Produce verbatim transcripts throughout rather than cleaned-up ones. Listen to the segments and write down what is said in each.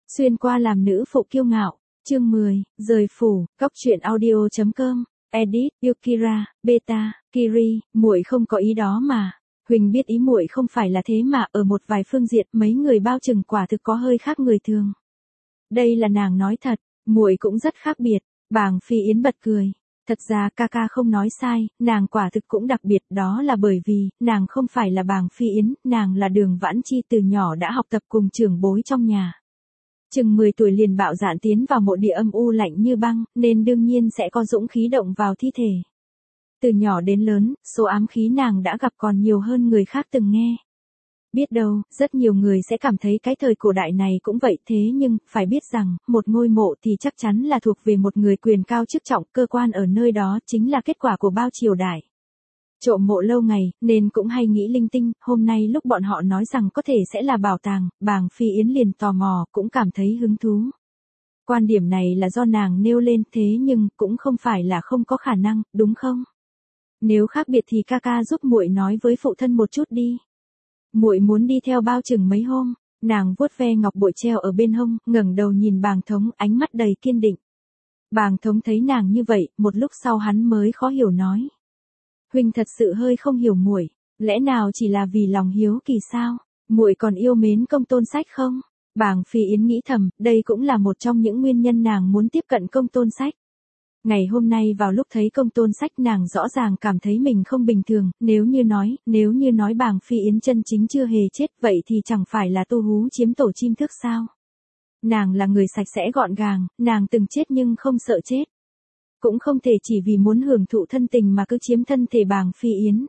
Xuyên qua làm nữ phụ kiêu ngạo, chương mười, rời phủ, góc truyện audio.com, edit, Yukira, beta, Kiri, muội không có ý đó mà. Huỳnh biết ý muội không phải là thế mà ở một vài phương diện mấy người bao chừng quả thực có hơi khác người thường. Đây là nàng nói thật, muội cũng rất khác biệt. Bàng Phi Yến bật cười. Thật ra ca ca không nói sai, nàng quả thực cũng đặc biệt, đó là bởi vì, nàng không phải là Bàng Phi Yến, nàng là Đường Vãn Chi từ nhỏ đã học tập cùng trưởng bối trong nhà. Chừng mười tuổi liền bạo dạn tiến vào mộ địa âm u lạnh như băng, nên đương nhiên sẽ có dũng khí động vào thi thể. Từ nhỏ đến lớn, số ám khí nàng đã gặp còn nhiều hơn người khác từng nghe. Biết đâu, rất nhiều người sẽ cảm thấy cái thời cổ đại này cũng vậy, thế nhưng, phải biết rằng, một ngôi mộ thì chắc chắn là thuộc về một người quyền cao chức trọng, cơ quan ở nơi đó chính là kết quả của bao triều đại. Trộm mộ lâu ngày, nên cũng hay nghĩ linh tinh, hôm nay lúc bọn họ nói rằng có thể sẽ là bảo tàng, Bàng Phi Yến liền tò mò, cũng cảm thấy hứng thú. Quan điểm này là do nàng nêu lên, thế nhưng, cũng không phải là không có khả năng, đúng không? Nếu khác biệt thì ca ca giúp muội nói với phụ thân một chút đi. Muội muốn đi theo bao chừng mấy hôm. Nàng vuốt ve ngọc bội treo ở bên hông, ngẩng đầu nhìn Bàng Thống, ánh mắt đầy kiên định. Bàng Thống thấy nàng như vậy, một lúc sau hắn mới khó hiểu nói: Huynh thật sự hơi không hiểu muội, lẽ nào chỉ là vì lòng hiếu kỳ sao? Muội còn yêu mến Công Tôn Sách không? Bàng Phi Yến nghĩ thầm, đây cũng là một trong những nguyên nhân nàng muốn tiếp cận Công Tôn Sách. Ngày hôm nay vào lúc thấy Công Tôn Sách nàng rõ ràng cảm thấy mình không bình thường, nếu như nói, nếu như nói Bàng Phi Yến chân chính chưa hề chết, vậy thì chẳng phải là tu hú chiếm tổ chim thức sao? Nàng là người sạch sẽ gọn gàng, nàng từng chết nhưng không sợ chết. Cũng không thể chỉ vì muốn hưởng thụ thân tình mà cứ chiếm thân thể Bàng Phi Yến.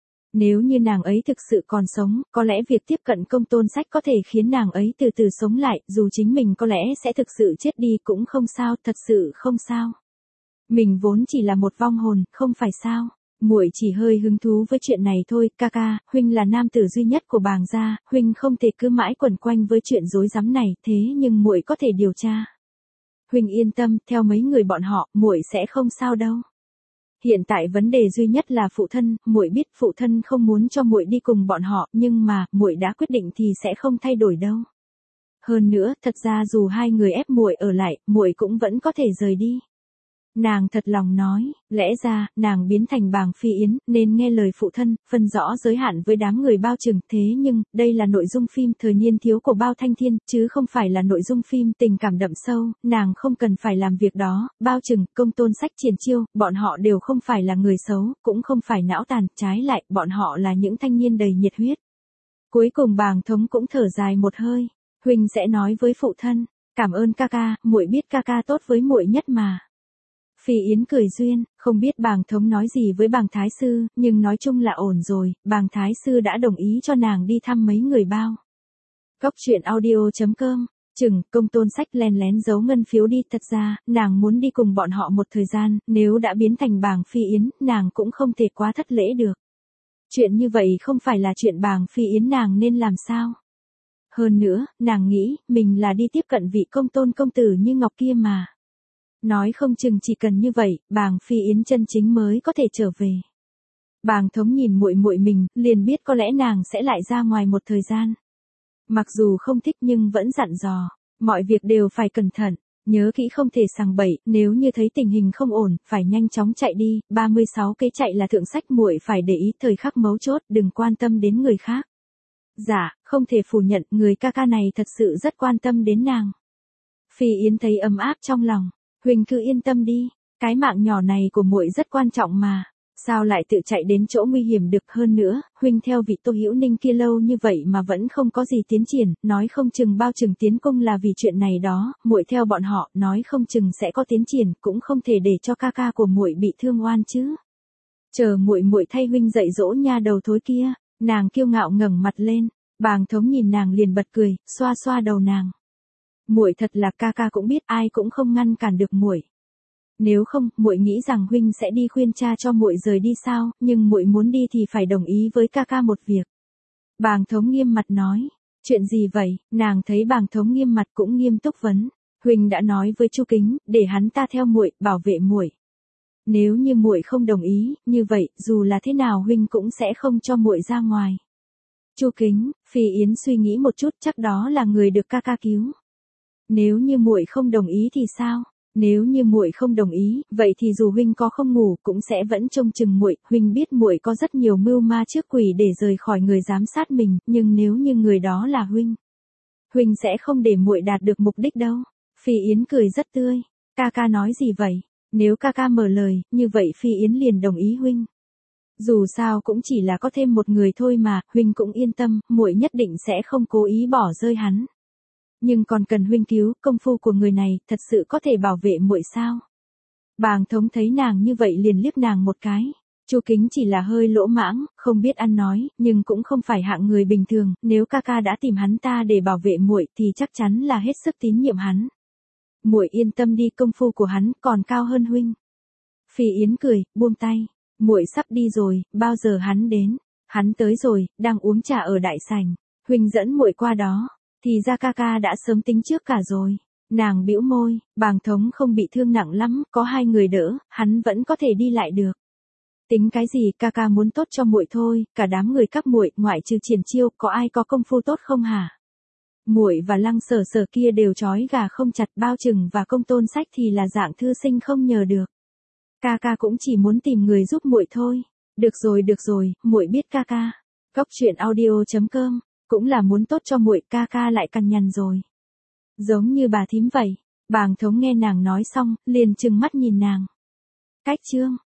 Nếu như nàng ấy thực sự còn sống, có lẽ việc tiếp cận Công Tôn Sách có thể khiến nàng ấy từ từ sống lại, dù chính mình có lẽ sẽ thực sự chết đi cũng không sao, thật sự không sao. Mình vốn chỉ là một vong hồn, không phải sao? Muội chỉ hơi hứng thú với chuyện này thôi, ca ca, huynh là nam tử duy nhất của Bàng gia, huynh không thể cứ mãi quẩn quanh với chuyện rối rắm này, thế nhưng muội có thể điều tra. Huynh yên tâm, theo mấy người bọn họ, muội sẽ không sao đâu. Hiện tại vấn đề duy nhất là phụ thân, muội biết phụ thân không muốn cho muội đi cùng bọn họ, nhưng mà, muội đã quyết định thì sẽ không thay đổi đâu. Hơn nữa, thật ra dù hai người ép muội ở lại, muội cũng vẫn có thể rời đi. Nàng thật lòng nói, lẽ ra, nàng biến thành Bàng Phi Yến, nên nghe lời phụ thân, phân rõ giới hạn với đám người bao chừng, thế nhưng, đây là nội dung phim thời niên thiếu của Bao Thanh Thiên, chứ không phải là nội dung phim tình cảm đậm sâu, nàng không cần phải làm việc đó, bao chừng, Công Tôn Sách Triển Chiêu, bọn họ đều không phải là người xấu, cũng không phải não tàn, trái lại, bọn họ là những thanh niên đầy nhiệt huyết. Cuối cùng Bàng Thống cũng thở dài một hơi, huynh sẽ nói với phụ thân, cảm ơn ca ca, muội biết ca ca tốt với muội nhất mà. Phi Yến cười duyên, không biết Bàng Thống nói gì với Bàng Thái Sư, nhưng nói chung là ổn rồi, Bàng Thái Sư đã đồng ý cho nàng đi thăm mấy người bao. Góc truyện audio.com, chừng, Công Tôn Sách lén lén giấu ngân phiếu đi, thật ra, nàng muốn đi cùng bọn họ một thời gian, nếu đã biến thành Bàng Phi Yến, nàng cũng không thể quá thất lễ được. Chuyện như vậy không phải là chuyện Bàng Phi Yến nàng nên làm sao? Hơn nữa, nàng nghĩ, mình là đi tiếp cận vị công tôn công tử như ngọc kia mà. Nói không chừng chỉ cần như vậy, Bàng Phi Yến chân chính mới có thể trở về. Bàng Thống nhìn muội muội mình, liền biết có lẽ nàng sẽ lại ra ngoài một thời gian. Mặc dù không thích nhưng vẫn dặn dò, mọi việc đều phải cẩn thận, nhớ kỹ không thể sằng bậy, nếu như thấy tình hình không ổn, phải nhanh chóng chạy đi, ba mươi sáu kế chạy là thượng sách, muội phải để ý thời khắc mấu chốt, đừng quan tâm đến người khác. Dạ, không thể phủ nhận, người ca ca này thật sự rất quan tâm đến nàng. Phi Yến thấy ấm áp trong lòng. Huynh cứ yên tâm đi, cái mạng nhỏ này của muội rất quan trọng mà, sao lại tự chạy đến chỗ nguy hiểm được, hơn nữa, huynh theo vị Tô Hữu Ninh kia lâu như vậy mà vẫn không có gì tiến triển, nói không chừng bao chừng tiến cung là vì chuyện này đó, muội theo bọn họ, nói không chừng sẽ có tiến triển, cũng không thể để cho ca ca của muội bị thương oan chứ. Chờ muội muội thay huynh dạy dỗ nha đầu thối kia, nàng kiêu ngạo ngẩng mặt lên, Bàng Thống nhìn nàng liền bật cười, xoa xoa đầu nàng. Muội thật là ca ca cũng biết, ai cũng không ngăn cản được muội. Nếu không, muội nghĩ rằng huynh sẽ đi khuyên cha cho muội rời đi sao, nhưng muội muốn đi thì phải đồng ý với ca ca một việc. Bàng Thống nghiêm mặt nói, chuyện gì vậy? Nàng thấy Bàng Thống nghiêm mặt cũng nghiêm túc vấn, huynh đã nói với Chu Kính, để hắn ta theo muội, bảo vệ muội. Nếu như muội không đồng ý, như vậy, dù là thế nào huynh cũng sẽ không cho muội ra ngoài. Chu Kính, Phi Yến suy nghĩ một chút, chắc đó là người được ca ca cứu. Nếu như muội không đồng ý thì sao? Nếu như muội không đồng ý, vậy thì dù huynh có không ngủ cũng sẽ vẫn trông chừng muội, huynh biết muội có rất nhiều mưu ma trước quỷ để rời khỏi người giám sát mình, nhưng nếu như người đó là huynh, huynh sẽ không để muội đạt được mục đích đâu. Phi Yến cười rất tươi, ca ca nói gì vậy? Nếu ca ca mở lời, như vậy Phi Yến liền đồng ý huynh. Dù sao cũng chỉ là có thêm một người thôi mà, huynh cũng yên tâm, muội nhất định sẽ không cố ý bỏ rơi hắn. Nhưng còn cần huynh cứu, công phu của người này thật sự có thể bảo vệ muội sao? Bàng Thống thấy nàng như vậy liền liếc nàng một cái. Chu Kính chỉ là hơi lỗ mãng, không biết ăn nói, nhưng cũng không phải hạng người bình thường, nếu ca ca đã tìm hắn ta để bảo vệ muội thì chắc chắn là hết sức tín nhiệm hắn. Muội yên tâm đi, công phu của hắn còn cao hơn huynh. Phi Yến cười, buông tay. Muội sắp đi rồi, bao giờ hắn đến? Hắn tới rồi, đang uống trà ở đại sảnh. Huynh dẫn muội qua đó. Thì ra ca ca đã sớm tính trước cả rồi. Nàng bĩu môi, Bàng Thống không bị thương nặng lắm, có hai người đỡ, hắn vẫn có thể đi lại được. Tính cái gì, ca ca muốn tốt cho muội thôi, cả đám người các muội, ngoại trừ Triển Chiêu, có ai có công phu tốt không hả? Muội và Lăng Sở Sở kia đều trói gà không chặt, Bao Trừng và Công Tôn Sách thì là dạng thư sinh không nhờ được. Ca ca cũng chỉ muốn tìm người giúp muội thôi. Được rồi, được rồi, muội biết ca ca. Góc truyện audio chấm com cũng là muốn tốt cho muội, ca ca lại cằn nhằn rồi. Giống như bà thím vậy. Bàng Thống nghe nàng nói xong, liền trừng mắt nhìn nàng. Cách chương